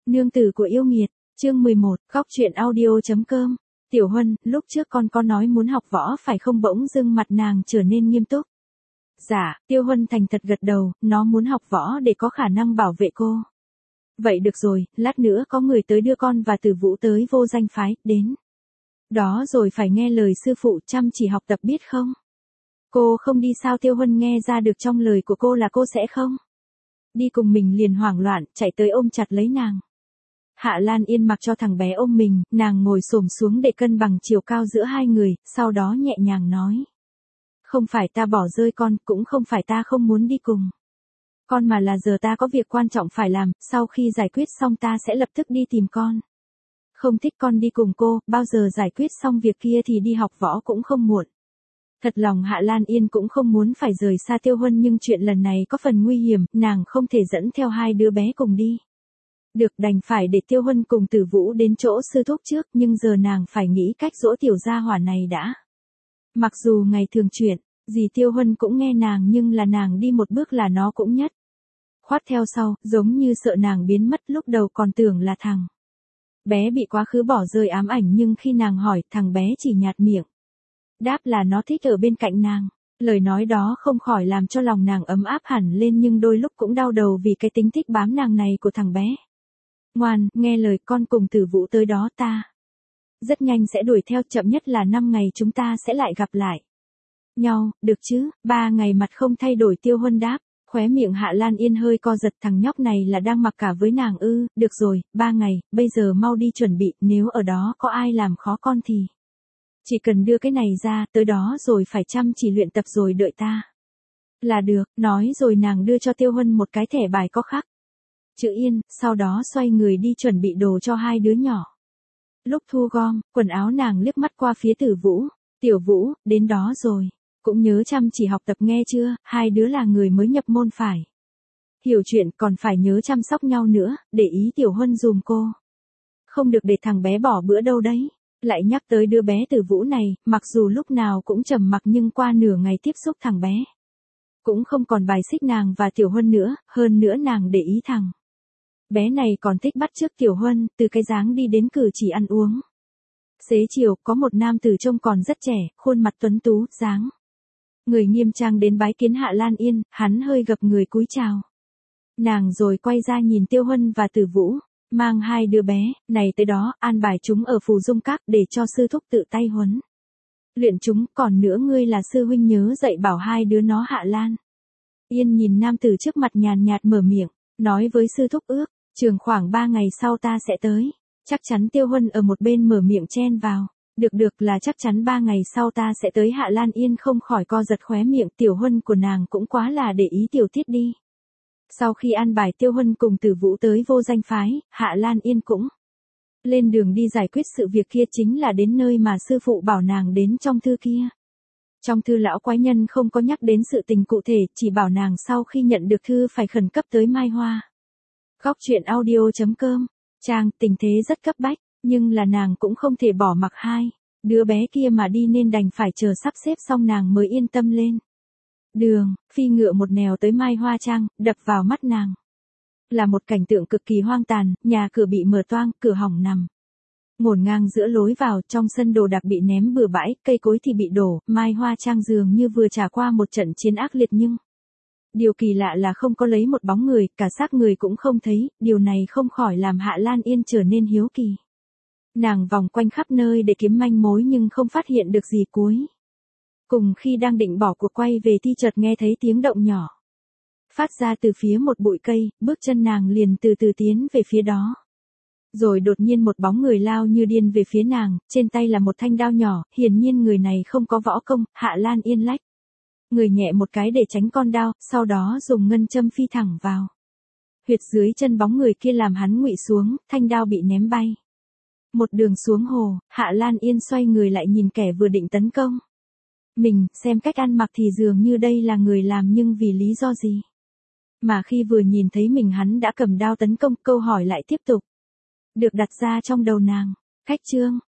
Nương tử của yêu nghiệt, chương 11, góc truyện audio.com. Tiểu Huân, lúc trước con có nói muốn học võ phải không? Bỗng dưng mặt nàng trở nên nghiêm túc. Dạ, Tiêu Huân thành thật gật đầu, nó muốn học võ để có khả năng bảo vệ cô. Vậy được rồi, lát nữa có người tới đưa con và Tử Vũ tới Vô Danh phái, đến. Đó rồi phải nghe lời sư phụ, chăm chỉ học tập biết không? Cô không đi sao? Tiêu Huân nghe ra được trong lời của cô là cô sẽ không đi cùng mình, liền hoảng loạn, chạy tới ôm chặt lấy nàng. Hạ Lan Yên mặc cho thằng bé ôm mình, nàng ngồi xổm xuống để cân bằng chiều cao giữa hai người, sau đó nhẹ nhàng nói. Không phải ta bỏ rơi con, cũng không phải ta không muốn đi cùng con, mà là giờ ta có việc quan trọng phải làm, sau khi giải quyết xong ta sẽ lập tức đi tìm con. Không thích con đi cùng cô, bao giờ giải quyết xong việc kia thì đi học võ cũng không muộn. Thật lòng Hạ Lan Yên cũng không muốn phải rời xa Tiêu Huân, nhưng chuyện lần này có phần nguy hiểm, nàng không thể dẫn theo hai đứa bé cùng đi. Được, đành phải để Tiêu Huân cùng Tử Vũ đến chỗ sư thúc trước, nhưng giờ nàng phải nghĩ cách dỗ tiểu gia hỏa này đã. Mặc dù ngày thường chuyện gì Tiêu Huân cũng nghe nàng, nhưng là nàng đi một bước là nó cũng nhất khoát theo sau, giống như sợ nàng biến mất. Lúc đầu còn tưởng là thằng bé bị quá khứ bỏ rơi ám ảnh, nhưng khi nàng hỏi, thằng bé chỉ nhạt miệng đáp là nó thích ở bên cạnh nàng. Lời nói đó không khỏi làm cho lòng nàng ấm áp hẳn lên, nhưng đôi lúc cũng đau đầu vì cái tính thích bám nàng này của thằng bé. Ngoan, nghe lời, con cùng Tử Vũ tới đó, ta rất nhanh sẽ đuổi theo, chậm nhất là 5 ngày chúng ta sẽ lại gặp lại nhau, được chứ? 3 ngày mặt không thay đổi, Tiêu Huân đáp. Khóe miệng Hạ Lan Yên hơi co giật, thằng nhóc này là đang mặc cả với nàng ư? Được rồi, 3 ngày, bây giờ mau đi chuẩn bị, nếu ở đó có ai làm khó con thì chỉ cần đưa cái này ra, tới đó rồi phải chăm chỉ luyện tập rồi đợi ta là được. Nói rồi nàng đưa cho Tiêu Huân một cái thẻ bài có khắc chữ Yên, sau đó xoay người đi chuẩn bị đồ cho hai đứa nhỏ. Lúc thu gom quần áo, nàng liếc mắt qua phía Tử Vũ. Tiểu Vũ, đến đó rồi, cũng nhớ chăm chỉ học tập nghe chưa? Hai đứa là người mới nhập môn phải hiểu chuyện, còn phải nhớ chăm sóc nhau nữa, để ý Tiểu Huân dùm cô. Không được để thằng bé bỏ bữa đâu đấy. Lại nhắc tới đứa bé Tử Vũ này, mặc dù lúc nào cũng trầm mặc nhưng qua nửa ngày tiếp xúc thằng bé cũng không còn bài xích nàng và Tiểu Huân nữa, hơn nữa nàng để ý thằng bé này còn thích bắt chước Tiểu Huân, từ cái dáng đi đến cử chỉ ăn uống. Xế chiều, có một nam tử trông còn rất trẻ, khuôn mặt tuấn tú, dáng người nghiêm trang đến bái kiến Hạ Lan Yên, hắn hơi gập người cúi chào nàng rồi quay ra nhìn Tiêu Huân và Tử Vũ. Mang hai đứa bé này tới đó, an bài chúng ở Phù Dung Các để cho sư thúc tự tay huấn luyện chúng, còn nữa ngươi là sư huynh nhớ dạy bảo hai đứa nó. Hạ Lan Yên nhìn nam tử trước mặt nhàn nhạt mở miệng, nói với sư thúc ước chừng khoảng 3 ngày sau ta sẽ tới. Chắc chắn? Tiêu Huân ở một bên mở miệng chen vào. Được là chắc chắn 3 ngày sau ta sẽ tới. Hạ Lan Yên không khỏi co giật khóe miệng, Tiểu Huân của nàng cũng quá là để ý tiểu tiết đi. Sau khi an bài Tiêu Huân cùng Tử Vũ tới Vô Danh phái, Hạ Lan Yên cũng lên đường đi giải quyết sự việc kia, chính là đến nơi mà sư phụ bảo nàng đến trong thư kia. Trong thư lão quái nhân không có nhắc đến sự tình cụ thể, chỉ bảo nàng sau khi nhận được thư phải khẩn cấp tới Mai Hoa. Góc truyện audio.com. Trang, tình thế rất cấp bách, nhưng là nàng cũng không thể bỏ mặc hai đứa bé kia mà đi, nên đành phải chờ sắp xếp xong nàng mới yên tâm lên đường. Phi ngựa một nẻo tới Mai Hoa Trang, đập vào mắt nàng là một cảnh tượng cực kỳ hoang tàn, nhà cửa bị mở toang, cửa hỏng nằm ngổn ngang giữa lối vào, trong sân đồ đạc bị ném bừa bãi, cây cối thì bị đổ. Mai Hoa Trang dường như vừa trải qua một trận chiến ác liệt, nhưng điều kỳ lạ là không có lấy một bóng người, cả xác người cũng không thấy, điều này không khỏi làm Hạ Lan Yên trở nên hiếu kỳ. Nàng vòng quanh khắp nơi để kiếm manh mối nhưng không phát hiện được gì. Cuối cùng khi đang định bỏ cuộc quay về thì chợt nghe thấy tiếng động nhỏ phát ra từ phía một bụi cây, bước chân nàng liền từ từ tiến về phía đó. Rồi đột nhiên một bóng người lao như điên về phía nàng, trên tay là một thanh đao nhỏ, hiển nhiên người này không có võ công. Hạ Lan Yên lách người nhẹ một cái để tránh con đao, sau đó dùng ngân châm phi thẳng vào huyệt dưới chân bóng người kia làm hắn ngụy xuống, thanh đao bị ném bay một đường xuống hồ. Hạ Lan Yên xoay người lại nhìn kẻ vừa định tấn công mình, xem cách ăn mặc thì dường như đây là người làm, nhưng vì lý do gì mà khi vừa nhìn thấy mình hắn đã cầm đao tấn công? Câu hỏi lại tiếp tục được đặt ra trong đầu nàng. Cách chương